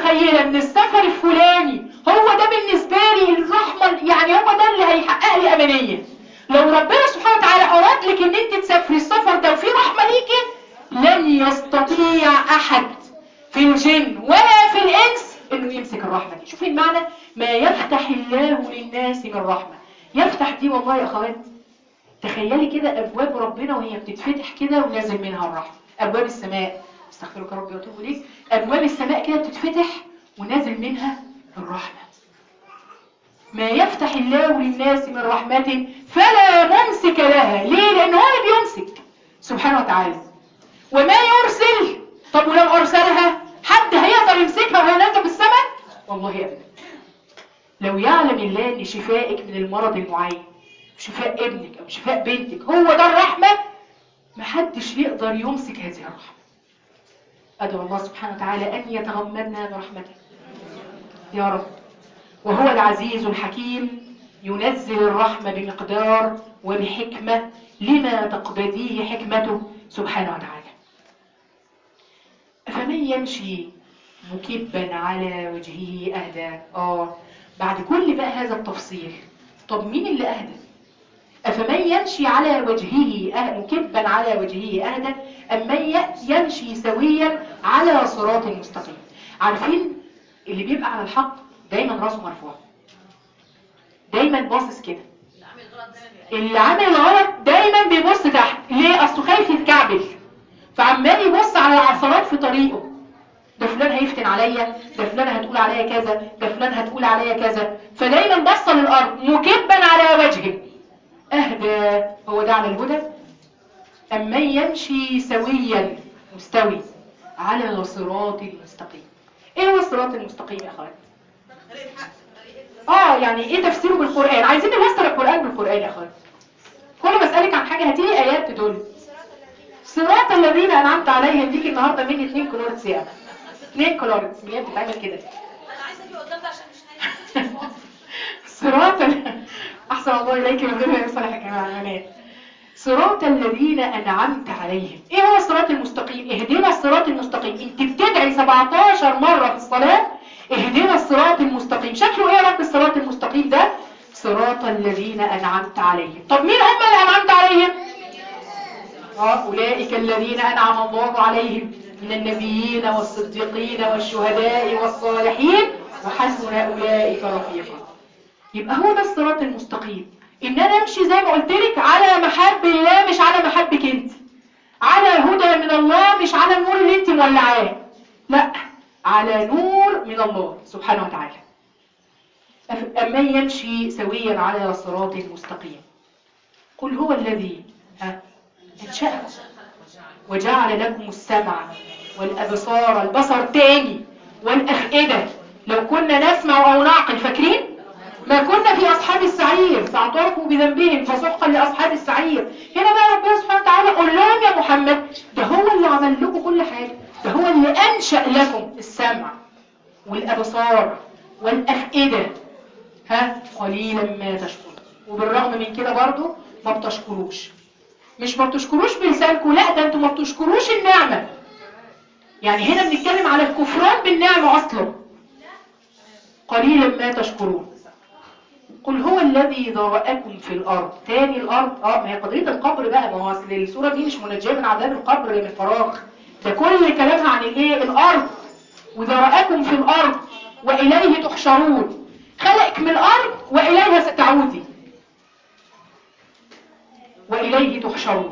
متخيله ان السفر الفلاني هو ده بالنسبه لي الرحمه، يعني هو ده اللي هيحقق لي امانيه. لو ربنا سبحانه وتعالى اراد لك ان انت تسافري السفر ده وفي رحمه ليكي، لن يستطيع احد في الجن ولا في الانس انه يمسك الرحمه دي. شوفي المعنى، ما يفتح الله للناس من رحمه. يفتح دي والله يا اخوات، تخيلي كده ابواب ربنا وهي بتتفتح كده ونازل منها الرحمه. ابواب السماء، استغفرك ربي واتوب اليك، ابواب السماء كده بتتفتح ونازل منها الرحمه. ما يفتح الله للناس من رحمة فلا ممسك لها. ليه؟ لأن هو اللي بيمسك سبحانه وتعالى. وما يرسل، طب ولو أرسلها حد هيقدر يمسكها وهي نازلة في السماء؟ والله أبدا. لو يعلم الله أن شفائك من المرض المعين، شفاء ابنك أو شفاء بنتك هو ده الرحمة، محدش يقدر يمسك هذه الرحمة. أدعو الله سبحانه وتعالى أن يتغمدنا برحمته يا رب. وهو العزيز الحكيم، ينزل الرحمة بمقدار وبحكمة لما تقتضيه حكمته سبحانه وتعالى. أفمن يمشي مكبا على وجهه أهدى. بعد كل بقى هذا التفصيل، طب مين اللي أهدى؟ أفمن يمشي على وجهه مكبا على وجهه أهدى أم من يمشي سويا على صراط مستقيم. عارفين اللي بيبقى على الحق دايما راسه مرفوع، دايما باصص كده. اللي عامل الغلط دايما بيبص تحت. ليه؟ اصله خايف يتكعبل، فعمال يبص على العثرات في طريقه. ده فلان هيفتن عليا، ده فلان هتقول عليا كذا، ده فلان هتقول عليا كذا، فدايما بص للارض مكبا على وجهه اهدى. هو ده على الهدى؟ اما يمشي سويا مستوي على صراط مستقيم. ايه هو الصراط المستقيم يا اخوات؟ يعني ايه تفسيره بالقرآن؟ عايزين نفسر القرآن بالقرآن يا اخوات. كل ما اسألك عن حاجة هاتيلي ايات تدل. صراط الذين انعمت عليهم. ديك النهارده مني 2 كلورة سيام، 2 كلورة من اللي بتتعمل كده. انا عايزه اجي قدام ده عشان مش نايمه. صراط احسن الله اليك من غير ما يصلح كمان. صراط الذين انعمت عليهم. ايه هو الصراط المستقيم؟ اهدنا الصراط المستقيم. انت بتدعي 17 مرة في الصلاة اهدنا الصراط المستقيم. شكله ايه يا رب الصراط المستقيم ده؟ صراط الذين انعمت عليهم. طب مين هم اللي انعمت عليهم؟ اولئك الذين انعم الله عليهم من النبيين والصديقين والشهداء والصالحين وحسن اولئك رفيقا. يبقى هو ده الصراط المستقيم، ان انا امشي زي ما قلت لك على محب الله مش على محبك انت، على هدى من الله مش على النور اللي انت مولعاه، لا، على نور من الله سبحانه وتعالى. اما يمشي سويا على صراط مستقيم. قل هو الذي انشأكم وجعل لكم السمع والابصار، البصر تاني، والافئدة. لو كنا نسمع او نعقل، فاكرين ما كنا في أصحاب السعير فاعترفوا بذنبهم فسحقا لأصحاب السعير. هنا بقى ربنا سبحانه وتعالى قل لهم يا محمد ده هو اللي عمل لكم كل حاجة، ده هو اللي أنشأ لكم السمع والأبصار والأفئدة. قليلا ما تشكرون. وبالرغم من كده برضو ما بتشكروش. مش ما بتشكروش بلسانكم، لا، ده انتوا ما بتشكروش النعمة. يعني هنا بنتكلم على الكفران بالنعمة أصلا. قليلا ما تشكرون. قل هو الذي ذرأكم في الأرض. تاني الأرض، ما هي قضية القبر بقى، ما هو أصل السورة دي مش منجية من عذاب القبر من فراغ، ده كل كلامها عن الايه؟ الأرض. وذرأكم في الأرض وإليه تحشرون. خلقك من الأرض وإليها ستعودي، وإليه تحشرون.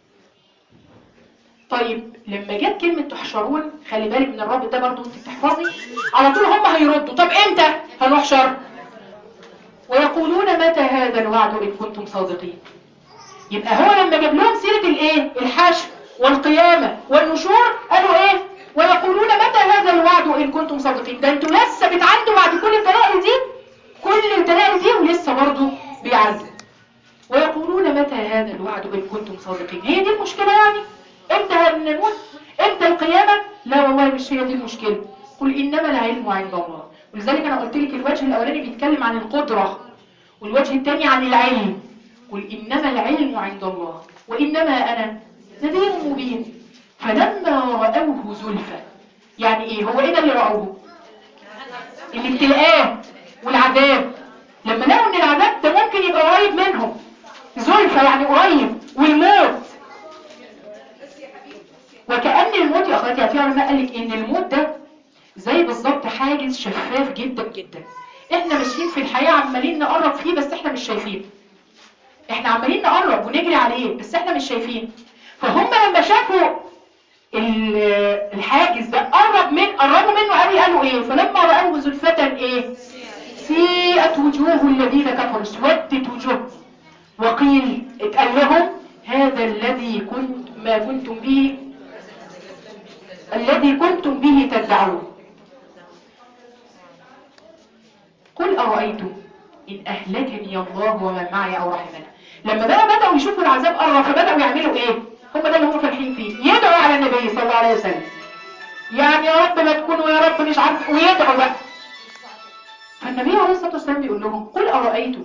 طيب لما جت كلمة تحشرون، خلي بالك من الرب ده برضو، انت بتحفظي على طول هم هيردوا طب امتى هنحشر؟ ويقولون متى هذا الوعد إن كنتم صادقين. يبقى هو لما جاب لهم سيرة الايه؟ الحشر والقيامة والنشور، قالوا ايه؟ ويقولون متى هذا الوعد إن كنتم صادقين. ده انتوا لسه بتعندوا بعد كل الدلائل دي، كل الدلائل دي ولسه برضو بيعندوا. ويقولون متى هذا الوعد إن كنتم صادقين. هي دي المشكلة يعني؟ امتى هنموت؟ امتى القيامة؟ لا والله مش هي دي المشكلة. قل إنما العلم عند الله. ولذلك أنا قلت لك الوجه الأولاني بيتكلم عن القدرة، والوجه الثاني عن العلم. قل إنما العلم عند الله وإنما أنا نذير مبين. فلما رأوه زلفى، يعني إيه؟ هو إيه ده اللي رأوه؟ الابتلاءات والعذاب، لما لقوا ان العذاب ده ممكن يبقى قريب منهم، زلفى يعني قريب، والموت. وكأن الموت يا اخواتي، في علماء قال لك ان الموت ده زي بالظبط حاجز شفاف جدا جدا. احنا ماشيين في الحياة عمالين نقرب فيه بس احنا مش شايفين. احنا عمالين نقرب ونجري عليه بس احنا مش شايفين. فهم لما شافوا الحاجز ده قربوا منه قوي، قالوا ايه؟ فلما رأوه زلفة ايه؟ سيئت وجوه الذين كفروا، اسودت وجوههم، وقيل اتقال لهم هذا الذي كنتم به تدعون. قل أرأيتم إن أهلكني الله ومن معي أو رحمنا. لما بقى بدأوا يشوفوا العذاب قرب، فبدأوا يعملوا إيه؟ هم ده اللي هم فالحين فيه، يدعوا على النبي صلى الله عليه وسلم، يعني يا رب ما تكونوا، يا رب مش عارف، ويدعوا بقى. فالنبي عليه الصلاة والسلام بيقول لهم قل أرأيتم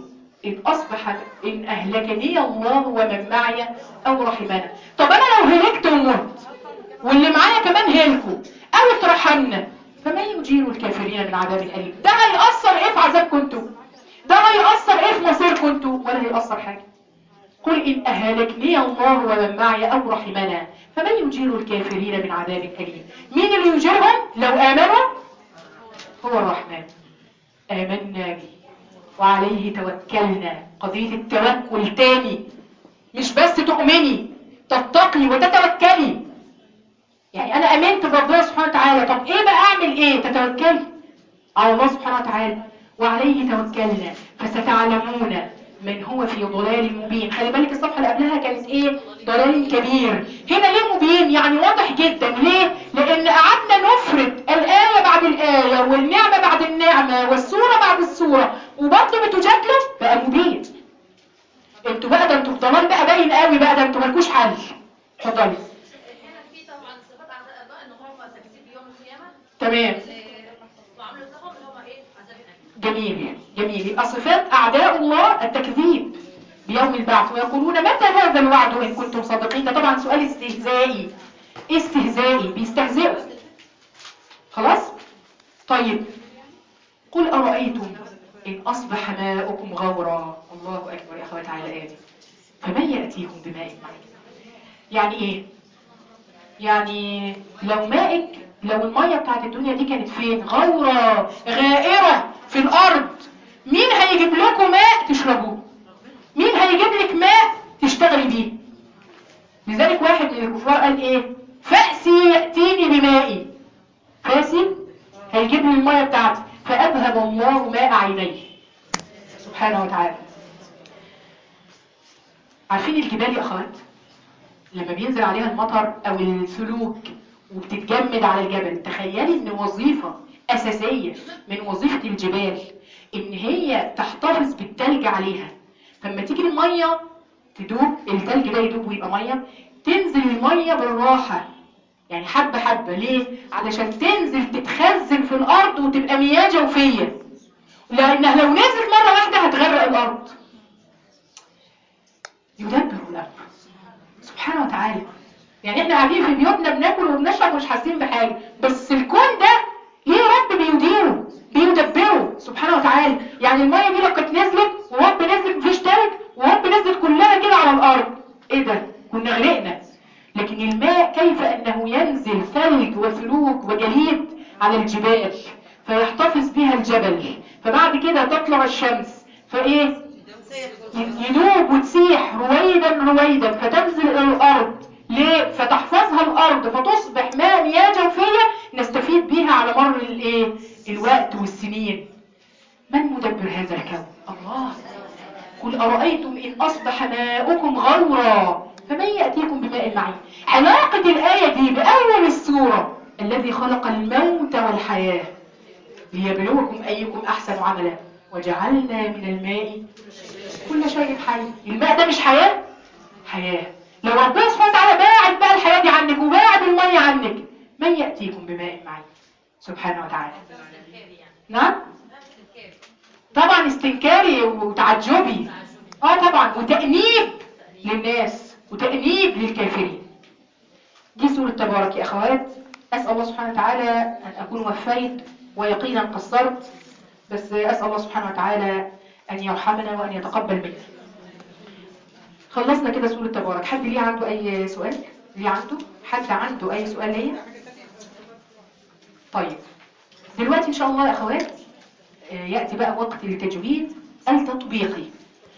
إن أهلكني الله ومن معي أو رحمنا. طب أنا لو هلكت ومت واللي معايا كمان هلكوا أو اترحمنا، فمن يجير الكافرين من عذاب أليم؟ ده هيأثر إيه في عذابكم انتوا؟ ده هيأثر إيه في مصيركم انتوا؟ ولا هيأثر حاجة. قل إن أهلكني الله ومن معي أو رحمنا فمن يجير الكافرين من عذاب أليم؟ مين اللي يجيرهم لو آمنوا؟ هو الرحمن، آمنا به وعليه توكلنا. قضية التوكل تاني، مش بس تؤمني، تتقي وتتوكلي. يعني أنا أمنت بربنا سبحانه وتعالى، طب إيه بقى أعمل إيه؟ تتوكلي على الله سبحانه وتعالى. وعليه توكلنا فستعلمون من هو في ضلال مبين. خلي بالك الصفحة اللي قبلها كانت إيه؟ ضلال كبير. هنا ليه مبين؟ يعني واضح جدا. ليه؟ لأن قعدنا نفرد الآية بعد الآية والنعمة بعد النعمة والسورة بعد السورة وبرضه بتجادلوا، بقى مبين. انتوا بقى ده انتوا في ضلال بقى باين قوي بقى، ده انتوا مالكوش حل. اتفضلي. هنا في طبعا صفات اعداء الله ان هم تكذيب يوم القيامه. تمام. وعملوا لهم اللي هم ايه؟ عذاب اليم. جميل جميل. يبقى صفات أعداء الله التكذيب بيوم البعث، ويقولون متى هذا الوعد إن كنتم صادقين. ده طبعا سؤال استهزائي، استهزائي، بيستهزئوا. خلاص؟ طيب قل أرأيتم إن أصبح ماؤكم غورا. الله أكبر يا أخوات على الآية دي. فمن يأتيكم بماء معين؟ يعني إيه؟ يعني لو المية بتاعت الدنيا دي كانت فين؟ غورة غائرة في الأرض، مين هيجيب لكم ماء تشربوه؟ مين هيجيب لك ماء تشتغلي بيه؟ لذلك واحد من الكفار قال ايه؟ فأسي يأتيني بمائي. فاسي هيجيب لي المية بتاعتي، فأذهب الله ماء عينيه سبحانه وتعالى. عارفين الجبال يا أخوات لما بينزل عليها المطر أو الثلوج وبتتجمد على الجبل، تخيلي ان وظيفة أساسية من وظيفة الجبال ان هي تحتفظ بالتلج عليها. فلما تيجي المية تدوب، التلج ده يدوب ويبقى مية، تنزل المية بالراحة، يعني حبة حبة. ليه؟ علشان تنزل تتخزن في الأرض وتبقى مياه جوفية، لأنها لو نزلت مرة واحدة هتغرق الأرض. يدبر الأمر سبحانه وتعالى. يعني احنا قاعدين في بيوتنا بناكل وبنشرب ومش حاسين بحاجة، بس الكون ده ليه رب بيديره بيدبره سبحانه وتعالى. يعني المية دي لو كانت نزلت ورب نزلت مفيش تلج ورب نزلت كلها كده على الأرض، ايه ده؟ كنا غرقنا. لكن الماء كيف أنه ينزل ثلج وثلوج وجليد على الجبال فيحتفظ بها الجبل، فبعد كده تطلع الشمس فايه؟ يدوب وتسيح رويدا رويدا فتنزل الى الارض. ليه؟ فتحفظها الارض فتصبح مياه جوفية نستفيد بها على مر الوقت والسنين. من مدبر هذا الكون؟ الله. قل أرأيتم إن أصبح ماؤكم غورا فمن يأتيكم بماء معين. علاقة الآية دي بأول السورة الذي خلق الموت والحياة ليبلوكم أيكم أحسن عملا وجعلنا من الماء كل شيء حي. الماء ده مش حياة؟ حياة. لو ربنا سبحانه وتعالى باعد بقى الحياة دي عنك وباعد المية عنك، من يأتيكم بماء معين سبحانه وتعالى؟ نعم؟ طبعا استنكاري وتعجبي، طبعا، وتأنيب للناس وتأنيب للكافرين. دي سورة تبارك يا أخوات. أسأل الله سبحانه وتعالى أن أكون وفيت ويقينا قصرت، بس أسأل الله سبحانه وتعالى أن يرحمنا وأن يتقبل منا. خلصنا كده سورة تبارك. حد ليه عنده أي سؤال؟ ليه عنده؟ حد عنده أي سؤال ليا؟ طيب دلوقتي إن شاء الله يا أخوات يأتي بقى وقت التجويد التطبيقي.